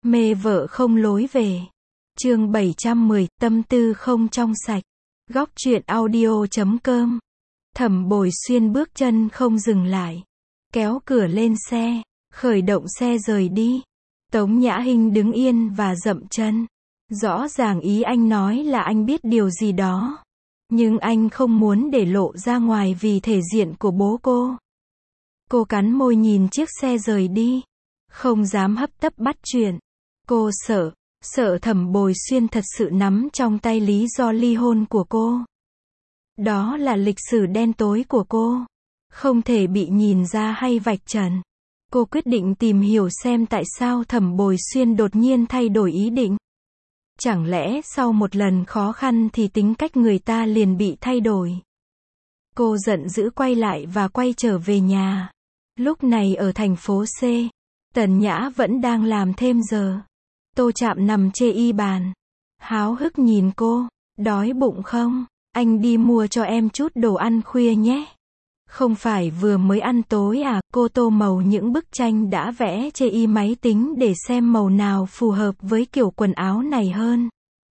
Mê vợ không lối về. Chương 710, tâm tư không trong sạch. Góc truyện audio.com. Thẩm Bồi Xuyên bước chân không dừng lại. Kéo cửa lên xe, khởi động xe rời đi. Tống Nhã Hinh đứng yên và dậm chân. Rõ ràng ý anh nói là anh biết điều gì đó. Nhưng anh không muốn để lộ ra ngoài vì thể diện của bố cô. Cô cắn môi nhìn chiếc xe rời đi. Không dám hấp tấp bắt chuyện. Cô sợ Thẩm Bồi Xuyên thật sự nắm trong tay lý do ly hôn của cô. Đó là lịch sử đen tối của cô. Không thể bị nhìn ra hay vạch trần. Cô quyết định tìm hiểu xem tại sao Thẩm Bồi Xuyên đột nhiên thay đổi ý định. Chẳng lẽ sau một lần khó khăn thì tính cách người ta liền bị thay đổi. Cô giận dữ quay lại và quay trở về nhà. Lúc này ở thành phố C, Tần Nhã vẫn đang làm thêm giờ. Tô Trạm nằm chê y bàn. Háo hức nhìn cô. Đói bụng không? Anh đi mua cho em chút đồ ăn khuya nhé. Không phải vừa mới ăn tối à? Cô tô màu những bức tranh đã vẽ chê y máy tính để xem màu nào phù hợp với kiểu quần áo này hơn.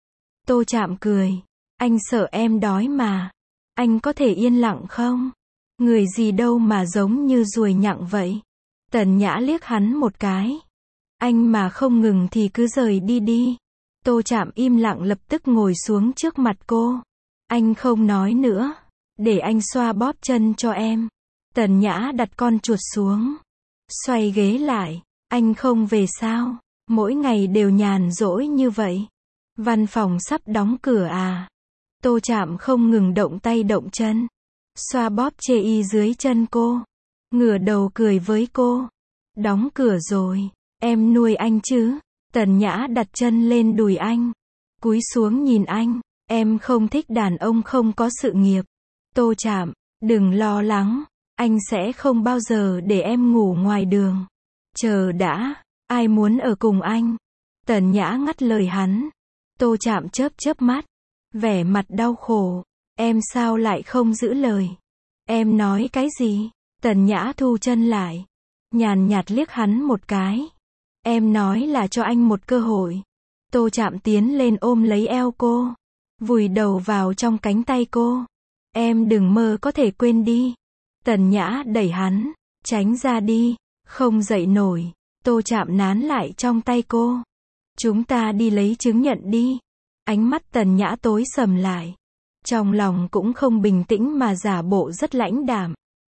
Tô Trạm cười. Anh sợ em đói mà. Anh có thể yên lặng không? Người gì đâu mà giống như ruồi nhặng vậy. Tần Nhã liếc hắn một cái. Anh mà không ngừng thì cứ rời đi đi. Tô Trạm im lặng lập tức ngồi xuống trước mặt cô. Anh không nói nữa. Để anh xoa bóp chân cho em. Tần Nhã đặt con chuột xuống. Xoay ghế lại. Anh không về sao? Mỗi ngày đều nhàn rỗi như vậy. Văn phòng sắp đóng cửa à? Tô Trạm không ngừng động tay động chân. Xoa bóp chê y dưới chân cô. Ngửa đầu cười với cô. Đóng cửa rồi. Em nuôi anh chứ? Tần Nhã đặt chân lên đùi anh. Cúi xuống nhìn anh. Em không thích đàn ông không có sự nghiệp. Tô Trạm, đừng lo lắng. Anh sẽ không bao giờ để em ngủ ngoài đường. Chờ đã. Ai muốn ở cùng anh? Tần Nhã ngắt lời hắn. Tô Trạm chớp chớp mắt. Vẻ mặt đau khổ. Em sao lại không giữ lời? Em nói cái gì? Tần Nhã thu chân lại. Nhàn nhạt liếc hắn một cái. Em nói là cho anh một cơ hội. Tô Trạm tiến lên ôm lấy eo cô. Vùi đầu vào trong cánh tay cô. Em đừng mơ có thể quên đi. Tần Nhã đẩy hắn. Tránh ra đi. Không dậy nổi. Tô Trạm nán lại trong tay cô. Chúng ta đi lấy chứng nhận đi. Ánh mắt Tần Nhã tối sầm lại. Trong lòng cũng không bình tĩnh mà giả bộ rất lãnh đạm.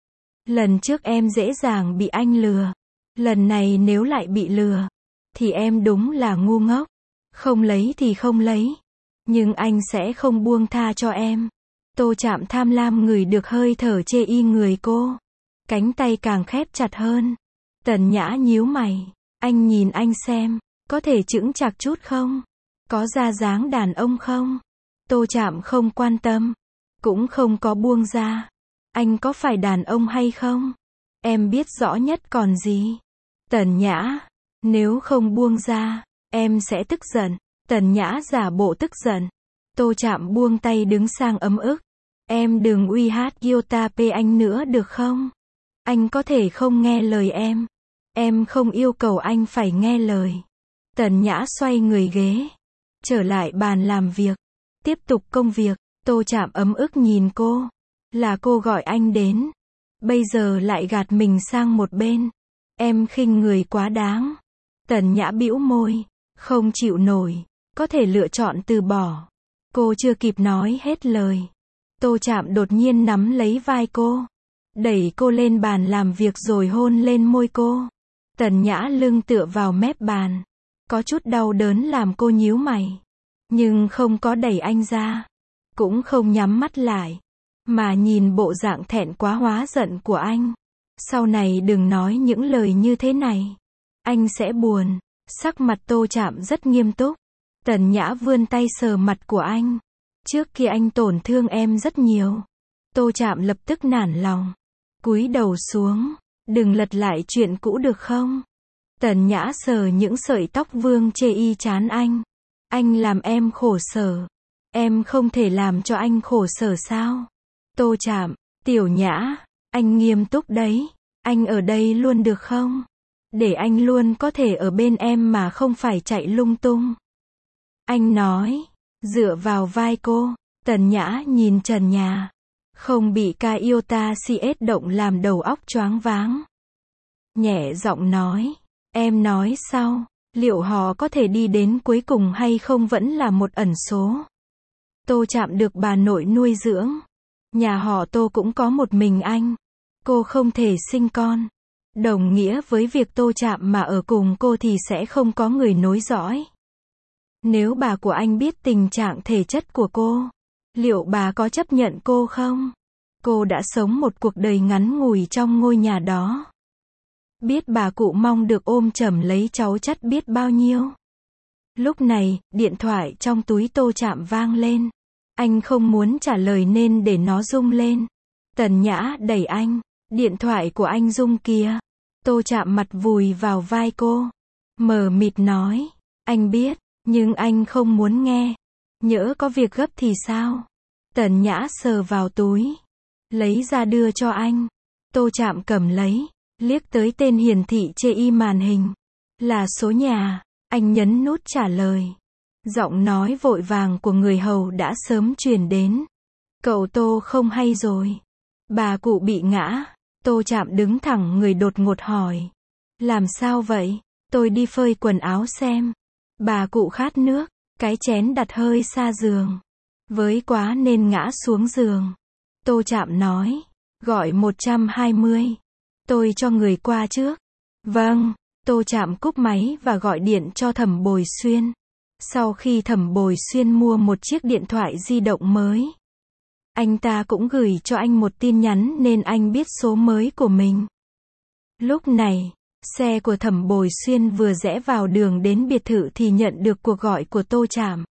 Lần trước em dễ dàng bị anh lừa. Lần này nếu lại bị lừa, thì em đúng là ngu ngốc. Không lấy thì không lấy. Nhưng anh sẽ không buông tha cho em. Tô Trạm tham lam ngửi được hơi thở chê y người cô. Cánh tay càng khép chặt hơn. Tần Nhã nhíu mày. Anh nhìn anh xem. Có thể chững chạc chút không? Có ra dáng đàn ông không? Tô Trạm không quan tâm. Cũng không có buông ra. Anh có phải đàn ông hay không? Em biết rõ nhất còn gì. Tần Nhã. Nếu không buông ra, em sẽ tức giận. Tần Nhã giả bộ tức giận. Tô Trạm buông tay đứng sang ấm ức. Em đừng uy hát Yotape anh nữa được không? Anh có thể không nghe lời em. Em không yêu cầu anh phải nghe lời. Tần Nhã xoay người ghế. Trở lại bàn làm việc. Tiếp tục công việc. Tô Trạm ấm ức nhìn cô. Là cô gọi anh đến. Bây giờ lại gạt mình sang một bên. Em khinh người quá đáng. Tần Nhã bĩu môi. Không chịu nổi. Có thể lựa chọn từ bỏ. Cô chưa kịp nói hết lời. Tô Trạm đột nhiên nắm lấy vai cô. Đẩy cô lên bàn làm việc rồi hôn lên môi cô. Tần Nhã lưng tựa vào mép bàn. Có chút đau đớn làm cô nhíu mày. Nhưng không có đẩy anh ra. Cũng không nhắm mắt lại. Mà nhìn bộ dạng thẹn quá hóa giận của anh. Sau này đừng nói những lời như thế này. Anh sẽ buồn. Sắc mặt Tô Trạm rất nghiêm túc. Tần Nhã vươn tay sờ mặt của anh. Trước kia anh tổn thương em rất nhiều. Tô Trạm lập tức nản lòng. Cúi đầu xuống. Đừng lật lại chuyện cũ được không? Tần Nhã sờ những sợi tóc vương chê y chán anh. Anh làm em khổ sở. Em không thể làm cho anh khổ sở sao? Tô Trạm. Tiểu Nhã. Anh nghiêm túc đấy. Anh ở đây luôn được không? để anh luôn có thể ở bên em mà không phải chạy lung tung. Anh nói, dựa vào vai cô. Tần Nhã nhìn trần nhà. Không bị ca yêu ta CS động làm đầu óc choáng váng. Nhẹ giọng nói, em nói sao, liệu họ có thể đi đến cuối cùng hay không vẫn là một ẩn số. Tô Trạm được bà nội nuôi dưỡng. Nhà họ Tô cũng có một mình anh. Cô không thể sinh con. Đồng nghĩa với việc Tô Trạm mà ở cùng cô thì sẽ không có người nối dõi. Nếu bà của anh biết tình trạng thể chất của cô, liệu bà có chấp nhận cô không? Cô đã sống một cuộc đời ngắn ngủi trong ngôi nhà đó. Biết bà cụ mong được ôm chầm lấy cháu chắt biết bao nhiêu. Lúc này, điện thoại trong túi Tô Trạm vang lên. Anh không muốn trả lời nên để nó rung lên. Tần Nhã đẩy anh. Điện thoại của anh rung kìa. Tô Trạm mặt vùi vào vai cô. Mờ mịt nói. Anh biết, nhưng anh không muốn nghe. Nhỡ có việc gấp thì sao? Tần Nhã sờ vào túi. Lấy ra đưa cho anh. Tô Trạm cầm lấy. Liếc tới tên hiển thị chê y màn hình. Là số nhà. Anh nhấn nút trả lời. Giọng nói vội vàng của người hầu đã sớm truyền đến. Cậu Tô không hay rồi. Bà cụ bị ngã. Tô Trạm đứng thẳng người đột ngột hỏi. Làm sao vậy? Tôi đi phơi quần áo xem. Bà cụ khát nước. Cái chén đặt hơi xa giường. Với quá nên ngã xuống giường. Tô Trạm nói. Gọi 120. Tôi cho người qua trước. Vâng. Tô Trạm cúp máy và gọi điện cho Thẩm Bồi Xuyên. Sau khi Thẩm Bồi Xuyên mua một chiếc điện thoại di động mới, anh ta cũng gửi cho anh một tin nhắn nên anh biết số mới của mình. Lúc này, xe của Thẩm Bồi Xuyên vừa rẽ vào đường đến biệt thự thì nhận được cuộc gọi của Tô Trạm.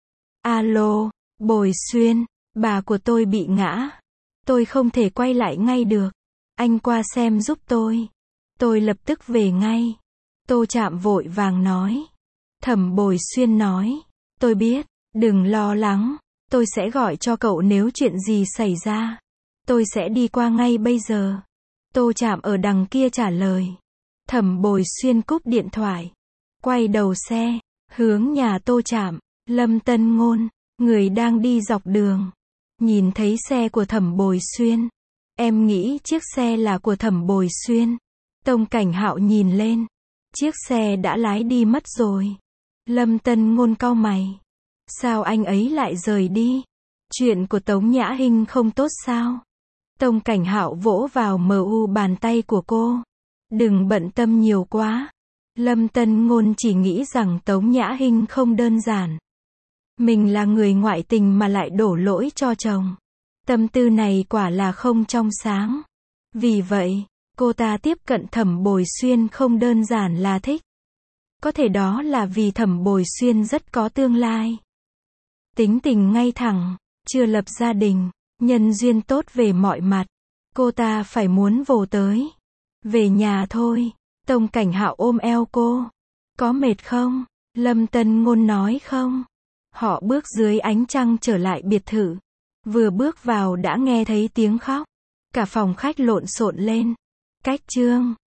Alo, Bồi Xuyên, bà của tôi bị ngã. Tôi không thể quay lại ngay được. Anh qua xem giúp tôi. Tôi lập tức về ngay. Tô Trạm vội vàng nói. Thẩm Bồi Xuyên nói. Tôi biết, đừng lo lắng. Tôi sẽ gọi cho cậu nếu chuyện gì xảy ra. Tôi sẽ đi qua ngay bây giờ. Tô Trạm ở đằng kia trả lời. Thẩm Bồi Xuyên cúp điện thoại. Quay đầu xe, hướng nhà Tô Trạm. Lâm Tân Ngôn, người đang đi dọc đường. Nhìn thấy xe của Thẩm Bồi Xuyên. Em nghĩ chiếc xe là của Thẩm Bồi Xuyên. Tông Cảnh Hạo nhìn lên. Chiếc xe đã lái đi mất rồi. Lâm Tân Ngôn cau mày. Sao anh ấy lại rời đi? Chuyện của Tống Nhã Hinh không tốt sao? Tông Cảnh Hạo vỗ vào bàn tay của cô. Đừng bận tâm nhiều quá. Lâm Tân Ngôn chỉ nghĩ rằng Tống Nhã Hinh không đơn giản. Mình là người ngoại tình mà lại đổ lỗi cho chồng. Tâm tư này quả là không trong sáng. Vì vậy, cô ta tiếp cận Thẩm Bồi Xuyên không đơn giản là thích. Có thể đó là vì Thẩm Bồi Xuyên rất có tương lai. Tính tình ngay thẳng, chưa lập gia đình, nhân duyên tốt về mọi mặt. Cô ta phải muốn vồ tới. Về nhà thôi. Tông Cảnh Hạo ôm eo cô. Có mệt không? Lâm Tân Ngôn nói không. Họ bước dưới ánh trăng trở lại biệt thự. Vừa bước vào đã nghe thấy tiếng khóc. Cả phòng khách lộn xộn lên. Cách chương